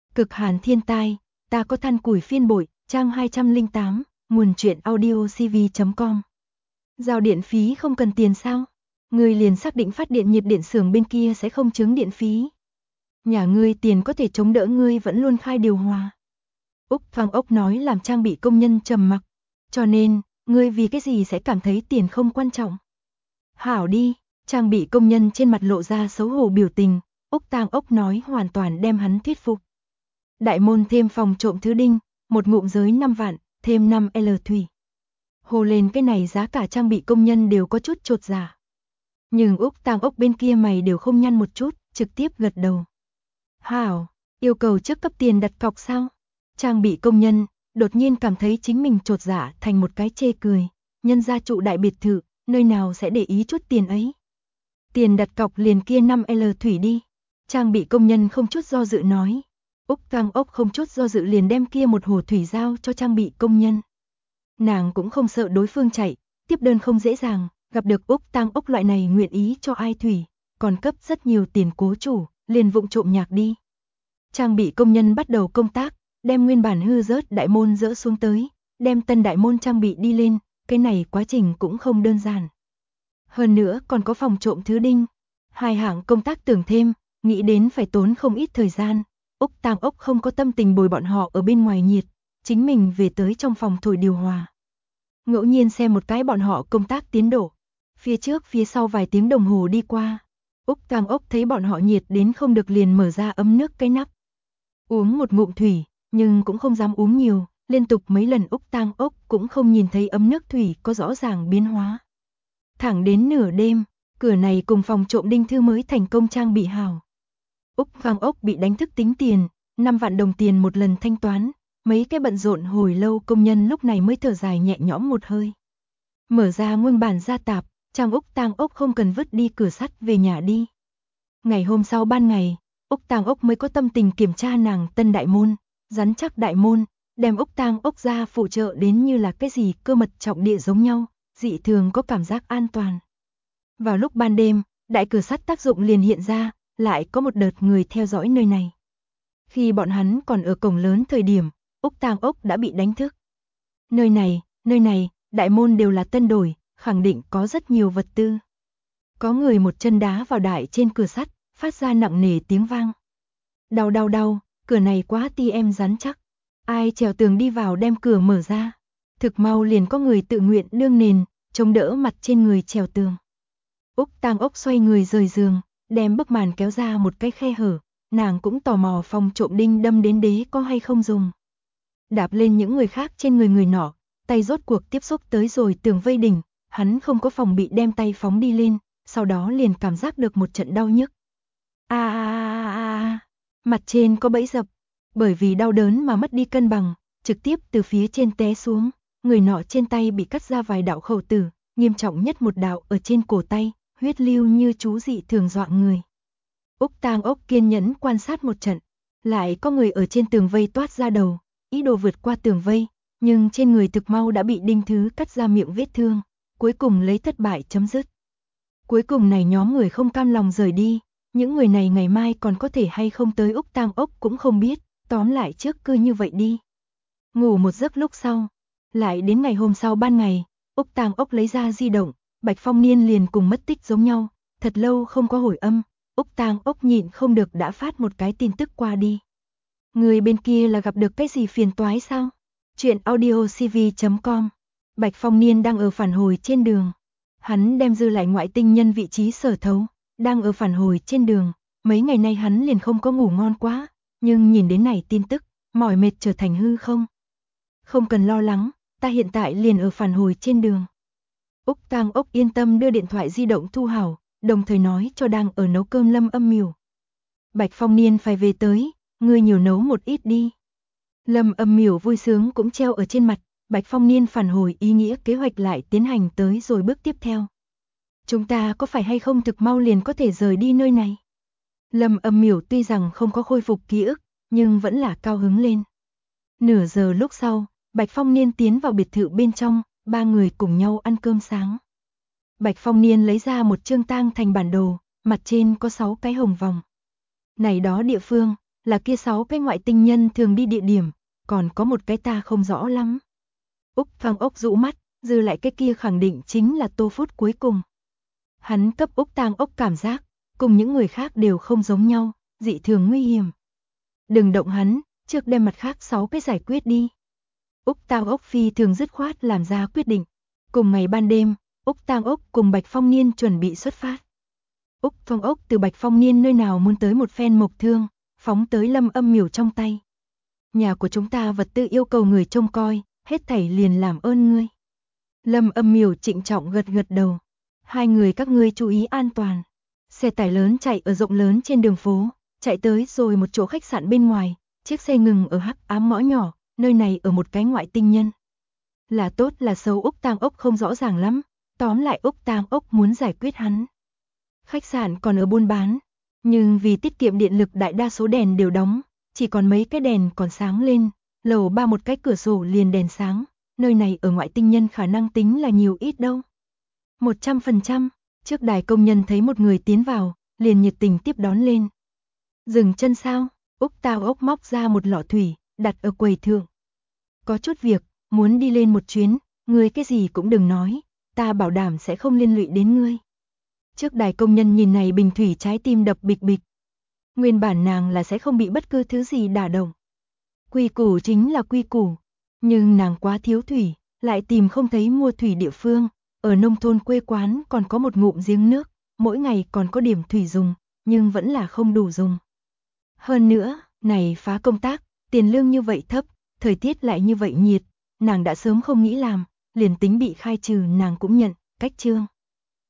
Cực hàn thiên tai, ta có than củi phiên bội, trang 208, nguồn truyện audio cv.com. Giao điện phí không cần tiền sao? Ngươi liền xác định phát điện nhiệt điện xưởng bên kia sẽ không trứng điện phí. Nhà ngươi tiền có thể chống đỡ ngươi vẫn luôn khai điều hòa. Úc Thăng Ốc nói làm trang bị công nhân trầm mặc. Cho nên, ngươi vì cái gì sẽ cảm thấy tiền không quan trọng? Hảo đi, trang bị công nhân trên mặt lộ ra xấu hổ biểu tình. Úc Thăng Ốc nói hoàn toàn đem hắn thuyết phục. Đại môn thêm phòng trộm thứ đinh, một ngụm giới 5 vạn, thêm 5L thủy. Hồ lên cái này giá cả trang bị công nhân đều có chút chột dạ. Nhưng Úc Tang Ốc bên kia mày đều không nhăn một chút, trực tiếp gật đầu. Hảo, yêu cầu trước cấp tiền đặt cọc sao? Trang bị công nhân, đột nhiên cảm thấy chính mình chột dạ thành một cái chê cười. Nhân gia trụ đại biệt thự, nơi nào sẽ để ý chút tiền ấy. Tiền đặt cọc liền kia 5L thủy đi. Trang bị công nhân không chút do dự nói. Úc Tang Ốc không chút do dự liền đem kia một hồ thủy giao cho trang bị công nhân. Nàng cũng không sợ đối phương chạy, tiếp đơn không dễ dàng, gặp được Úc Tang Ốc loại này nguyện ý cho ai thủy, còn cấp rất nhiều tiền cố chủ, liền vụng trộm nhạc đi. Trang bị công nhân bắt đầu công tác, đem nguyên bản hư rớt đại môn dỡ xuống tới, đem tân đại môn trang bị đi lên, cái này quá trình cũng không đơn giản. Hơn nữa còn có phòng trộm thứ đinh, hai hạng công tác tưởng thêm, nghĩ đến phải tốn không ít thời gian. Úc Tang Ốc không có tâm tình bồi bọn họ ở bên ngoài nhiệt, chính mình về tới trong phòng thổi điều hòa. Ngẫu nhiên xem một cái bọn họ công tác tiến độ, phía trước phía sau vài tiếng đồng hồ đi qua, Úc Tang Ốc thấy bọn họ nhiệt đến không được liền mở ra ấm nước cái nắp. Uống một ngụm thủy, nhưng cũng không dám uống nhiều, liên tục mấy lần Úc Tang Ốc cũng không nhìn thấy ấm nước thủy có rõ ràng biến hóa. Thẳng đến nửa đêm, cửa này cùng phòng trộm đinh thư mới thành công trang bị hảo. Úc Tang Ốc bị đánh thức tính tiền, 5 vạn đồng tiền một lần thanh toán, mấy cái bận rộn hồi lâu công nhân lúc này mới thở dài nhẹ nhõm một hơi. Mở ra nguyên bản gia tạp, trang Úc Tang Ốc không cần vứt đi cửa sắt về nhà đi. Ngày hôm sau ban ngày, Úc Tang Ốc mới có tâm tình kiểm tra nàng tân đại môn, rắn chắc đại môn, đem Úc Tang Ốc ra phụ trợ đến như là cái gì cơ mật trọng địa giống nhau, dị thường có cảm giác an toàn. Vào lúc ban đêm, đại cửa sắt tác dụng liền hiện ra, lại có một đợt người theo dõi nơi này. Khi bọn hắn còn ở cổng lớn thời điểm, Úc Tang Ốc đã bị đánh thức. Nơi này, đại môn đều là tân đổi, khẳng định có rất nhiều vật tư. Có người một chân đá vào đại trên cửa sắt, phát ra nặng nề tiếng vang. Đau, cửa này quá TM rắn chắc. Ai trèo tường đi vào đem cửa mở ra. Thực mau liền có người tự nguyện đương nền, chống đỡ mặt trên người trèo tường. Úc Tang Ốc xoay người rời giường, đem bức màn kéo ra một cái khe hở, nàng cũng tò mò phòng trộm đinh đâm đến đế có hay không dùng. Đạp lên những người khác trên người nọ, tay rốt cuộc tiếp xúc tới rồi tường vây đỉnh, hắn không có phòng bị đem tay phóng đi lên, sau đó liền cảm giác được một trận đau nhức. Mặt trên có bẫy dập, bởi vì đau đớn mà mất đi cân bằng, trực tiếp từ phía trên té xuống, người nọ trên tay bị cắt ra vài đạo khẩu tử, nghiêm trọng nhất một đạo ở trên cổ tay, huyết lưu như chú dị thường dọa người. Úc Tang Ốc kiên nhẫn quan sát một trận, lại có người ở trên tường vây toát ra đầu, ý đồ vượt qua tường vây, nhưng trên người thực mau đã bị đinh thứ cắt ra miệng vết thương, cuối cùng lấy thất bại chấm dứt. Cuối cùng này nhóm người không cam lòng rời đi, những người này ngày mai còn có thể hay không tới Úc Tang Ốc cũng không biết, tóm lại trước cứ như vậy đi. Ngủ một giấc lúc sau, lại đến ngày hôm sau ban ngày, Úc Tang Ốc lấy ra di động, Bạch Phong Niên liền cùng mất tích giống nhau, thật lâu không có hồi âm, Úc Tang Ốc nhịn không được đã phát một cái tin tức qua đi. Người bên kia là gặp được cái gì phiền toái sao? Chuyện audio cv.com. Bạch Phong Niên đang ở phản hồi trên đường. Hắn đem dư lại ngoại tinh nhân vị trí sở thấu, đang ở phản hồi trên đường, mấy ngày nay hắn liền không có ngủ ngon quá, nhưng nhìn đến này tin tức, mỏi mệt trở thành hư không. Không cần lo lắng, ta hiện tại liền ở phản hồi trên đường. Úc Tang Ốc yên tâm đưa điện thoại di động thu hảo, đồng thời nói cho đang ở nấu cơm Lâm Âm Miểu. Bạch Phong Niên phải về tới, ngươi nhiều nấu một ít đi. Lâm Âm Miểu vui sướng cũng treo ở trên mặt, Bạch Phong Niên phản hồi ý nghĩa kế hoạch lại tiến hành tới rồi bước tiếp theo. Chúng ta có phải hay không thực mau liền có thể rời đi nơi này? Lâm Âm Miểu tuy rằng không có khôi phục ký ức, nhưng vẫn là cao hứng lên. Nửa giờ lúc sau, Bạch Phong Niên tiến vào biệt thự bên trong, ba người cùng nhau ăn cơm sáng. Bạch Phong Niên lấy ra một chương tang thành bản đồ, mặt trên có 6 cái hồng vòng. Này đó địa phương, là kia 6 cái ngoại tinh nhân thường đi địa điểm, còn có một cái ta không rõ lắm. Úc Tăng Ốc rũ mắt, dư lại cái kia khẳng định chính là Tô Phút cuối cùng. Hắn cấp Úc Tăng Ốc cảm giác, cùng những người khác đều không giống nhau, dị thường nguy hiểm. Đừng động hắn, trước đem mặt khác 6 cái giải quyết đi. Úc Tăng Ốc phi thường dứt khoát làm ra quyết định. Cùng ngày ban đêm, Úc Tăng Ốc cùng Bạch Phong Niên chuẩn bị xuất phát. Úc Tăng Ốc từ Bạch Phong Niên nơi nào muốn tới một phen mộc thương, phóng tới Lâm Âm Miểu trong tay. Nhà của chúng ta vật tư yêu cầu người trông coi, hết thảy liền làm ơn ngươi. Lâm Âm Miểu trịnh trọng gật gật đầu. Hai người các ngươi chú ý an toàn. Xe tải lớn chạy ở rộng lớn trên đường phố, chạy tới rồi một chỗ khách sạn bên ngoài, chiếc xe ngừng ở hắc ám ngõ nhỏ, nơi này ở một cái ngoại tinh nhân. Là tốt là xấu Úc Tăng Ốc không rõ ràng lắm, tóm lại Úc Tăng Ốc muốn giải quyết hắn. Khách sạn còn ở buôn bán, nhưng vì tiết kiệm điện lực đại đa số đèn đều đóng, chỉ còn mấy cái đèn còn sáng lên, lầu 3 một cái cửa sổ liền đèn sáng, nơi này ở ngoại tinh nhân khả năng tính là nhiều ít đâu. 100%, trước đài công nhân thấy một người tiến vào, liền nhiệt tình tiếp đón lên. Dừng chân sao? Úc Tăng Ốc móc ra một lọ thủy, đặt ở quầy thượng. Có chút việc, muốn đi lên một chuyến, ngươi cái gì cũng đừng nói, ta bảo đảm sẽ không liên lụy đến ngươi. Trước đài công nhân nhìn này bình thủy trái tim đập bịch bịch. Nguyên bản nàng là sẽ không bị bất cứ thứ gì đả động. Quy củ chính là quy củ, nhưng nàng quá thiếu thủy, lại tìm không thấy mua thủy địa phương. Ở nông thôn quê quán còn có một ngụm giếng nước, mỗi ngày còn có điểm thủy dùng, nhưng vẫn là không đủ dùng. Hơn nữa, này phá công tác, tiền lương như vậy thấp, thời tiết lại như vậy nhiệt, nàng đã sớm không nghĩ làm, liền tính bị khai trừ nàng cũng nhận, cách trương.